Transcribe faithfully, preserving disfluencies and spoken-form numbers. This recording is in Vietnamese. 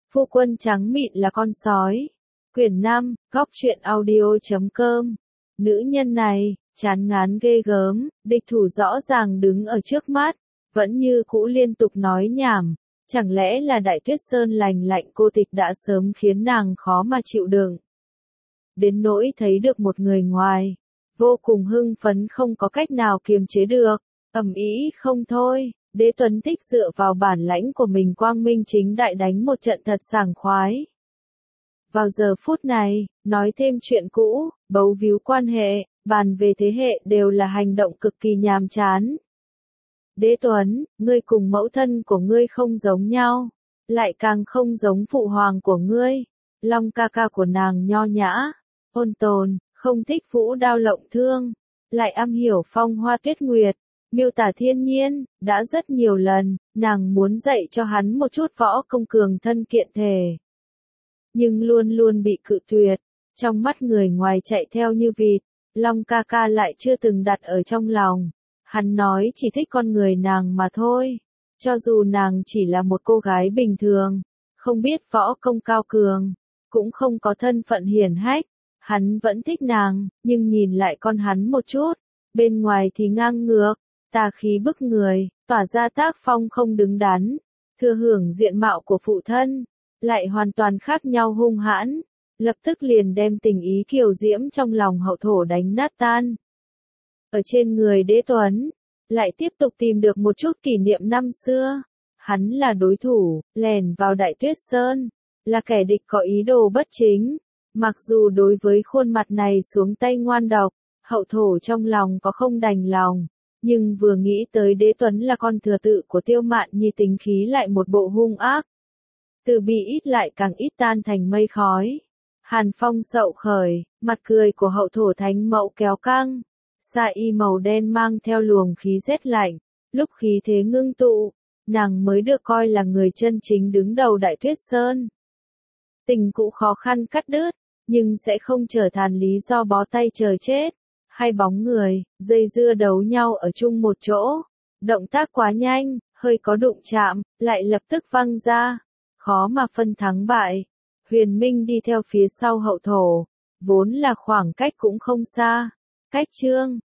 Phu quân trắng mịn là con sói. Quyển năm, góc truyện audio chấm com. Nữ nhân này, chán ngán ghê gớm, địch thủ rõ ràng đứng ở trước mắt, vẫn như cũ liên tục nói nhảm. Chẳng lẽ là Đại Tuyết Sơn lành lạnh cô tịch đã sớm khiến nàng khó mà chịu đựng. Đến nỗi thấy được một người ngoài, vô cùng hưng phấn không có cách nào kiềm chế được, ầm ĩ không thôi. Đế Tuấn thích dựa vào bản lãnh của mình quang minh chính đại đánh một trận thật sảng khoái. Vào giờ phút này, nói thêm chuyện cũ, bấu víu quan hệ, bàn về thế hệ đều là hành động cực kỳ nhàm chán. Đế Tuấn, ngươi cùng mẫu thân của ngươi không giống nhau, lại càng không giống phụ hoàng của ngươi. Long ca ca của nàng nho nhã, ôn tồn, không thích vũ đao lộng thương, lại am hiểu phong hoa tuyết nguyệt, miêu tả thiên nhiên, đã rất nhiều lần, nàng muốn dạy cho hắn một chút võ công cường thân kiện thể. Nhưng luôn luôn bị cự tuyệt, trong mắt người ngoài chạy theo như vịt, Long ca ca lại chưa từng đặt ở trong lòng. Hắn nói chỉ thích con người nàng mà thôi, cho dù nàng chỉ là một cô gái bình thường, không biết võ công cao cường, cũng không có thân phận hiển hách, hắn vẫn thích nàng, nhưng nhìn lại con hắn một chút, bên ngoài thì ngang ngược, tà khí bức người, tỏa ra tác phong không đứng đắn, thừa hưởng diện mạo của phụ thân, lại hoàn toàn khác nhau hung hãn, lập tức liền đem tình ý kiều diễm trong lòng hậu thổ đánh nát tan. Ở trên người Đế Tuấn, lại tiếp tục tìm được một chút kỷ niệm năm xưa, hắn là đối thủ, lèn vào Đại Tuyết Sơn, là kẻ địch có ý đồ bất chính, mặc dù đối với khuôn mặt này xuống tay ngoan độc, hậu thổ trong lòng có không đành lòng. Nhưng vừa nghĩ tới Đế Tuấn là con thừa tự của Tiêu Mạn Nhi tính khí lại một bộ hung ác. Từ bi ít lại càng ít tan thành mây khói. Hàn phong sậu khởi, mặt cười của hậu thổ thánh mẫu kéo căng. Sa y màu đen mang theo luồng khí rét lạnh. Lúc khí thế ngưng tụ, nàng mới được coi là người chân chính đứng đầu Đại Tuyết Sơn. Tình cũ khó khăn cắt đứt, nhưng sẽ không trở thành lý do bó tay chờ chết. Hai bóng người, dây dưa đấu nhau ở chung một chỗ. Động tác quá nhanh, hơi có đụng chạm, lại lập tức văng ra. Khó mà phân thắng bại. Huyền Minh đi theo phía sau hậu thổ. Vốn là khoảng cách cũng không xa. Cách chương,